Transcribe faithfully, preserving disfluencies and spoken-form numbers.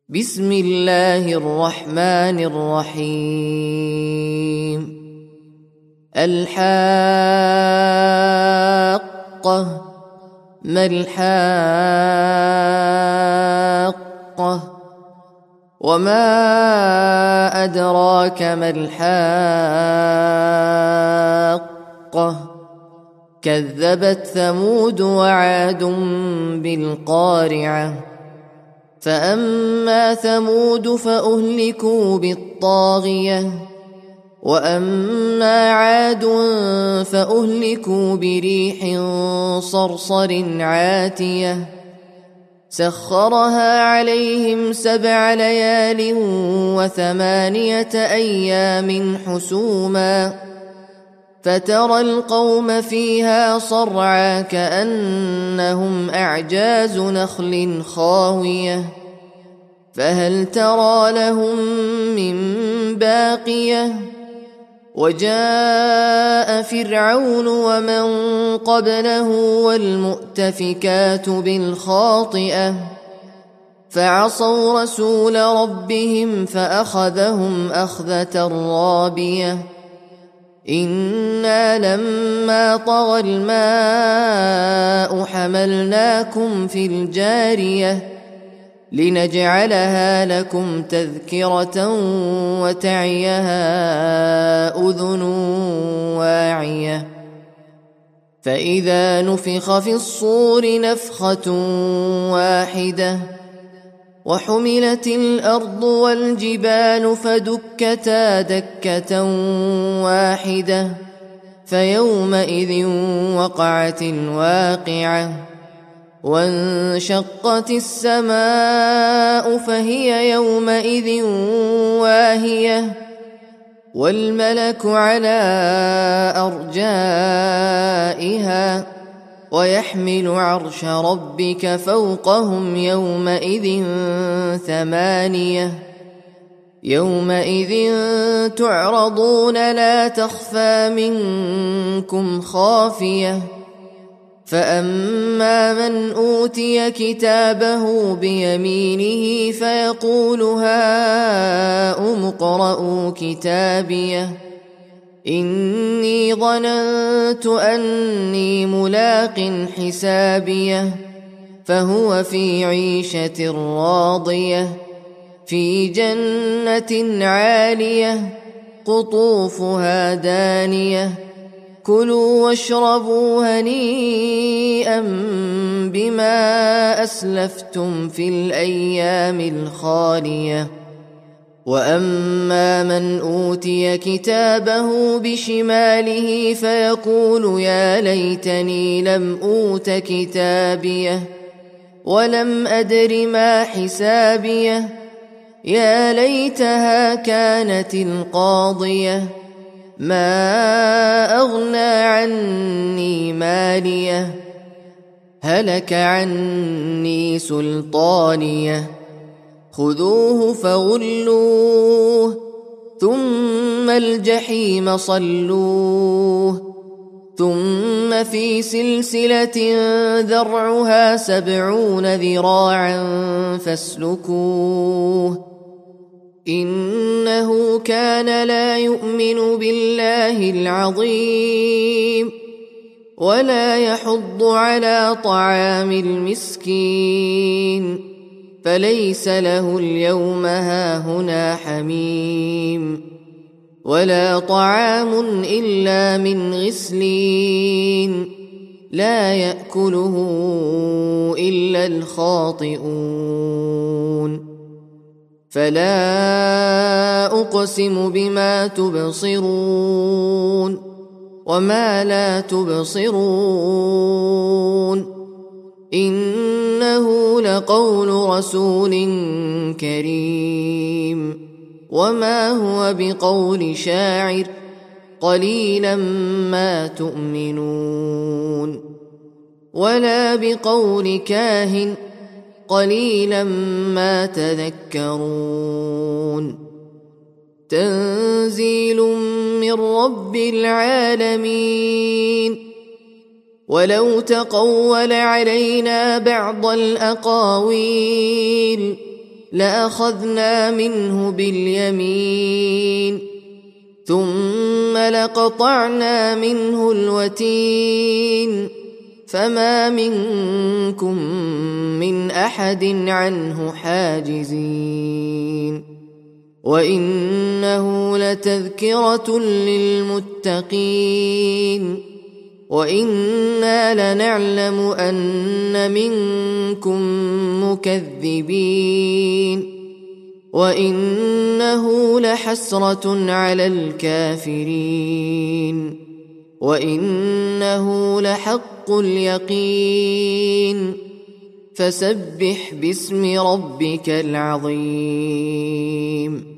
بسم الله الرحمن الرحيم. الحاقة. ما الحاقة؟ وما أدراك ما الحاقة؟ كذبت ثمود وعاد بالقارعة. فأما ثمود فأهلكوا بالطاغية، وأما عاد فأهلكوا بريح صرصر عاتية سخرها عليهم سبع ليال وثمانية أيام حسوما، فترى القوم فيها صرعى كأنهم أعجاز نخل خاوية، فهل ترى لهم من باقية؟ وجاء فرعون ومن قبله والمؤتفكات بالخاطئة، فعصوا رسول ربهم فأخذهم أخذة رابية. إنا لما طغى الماء حملناكم في الجارية لنجعلها لكم تذكرة وتعيها أذن واعية. فإذا نفخ في الصور نفخة واحدة وحملت الأرض والجبال فدكتا دكة واحدة، فيومئذ وقعت الواقعة. وانشقت السماء فهي يومئذ واهية، والملك على أرجائها، ويحمل عرش ربك فوقهم يومئذ ثمانية. يومئذ تعرضون لا تخفى منكم خافية. فأما من أوتي كتابه بيمينه فيقول هاؤم اقرءوا كتابيه إني ظننت أني ملاق حسابيه، فهو في عيشة راضية في جنة عالية قطوفها دانية. كلوا واشربوا هنيئا بما أسلفتم في الأيام الخالية. وأما من أوتي كتابه بشماله فيقول يا ليتني لم أوت كتابيه ولم أدر ما حسابيه، يا ليتها كانت القاضية ما أغنى عني ماليه، هلك عني سلطانيه. خذوه فغلوه ثم الجحيم صلوه، ثم في سلسلة ذرعها سبعون ذراعا فاسلكوه، إنه كان لا يؤمن بالله العظيم ولا يحض على طعام المسكين، فليس له اليوم هاهنا حميم ولا طعام إلا من غسلين لا يأكله إلا الخاطئون. فلا أقسم بما تبصرون وما لا تبصرون، إنه لقول رسول كريم وما هو بقول شاعر قليلا ما تؤمنون، ولا بقول كاهن قليلا ما تذكرون. تنزيل من رب العالمين. ولو تقول علينا بعض الأقاويل لأخذنا منه باليمين ثم لقطعنا منه الوتين فما منكم من أحد عنه حاجزين وإنه لتذكرة للمتقين وإنا لنعلم أن منكم مكذبين وإنه لحسرة على الكافرين وإنه لحق اليقين فسبح باسم ربك العظيم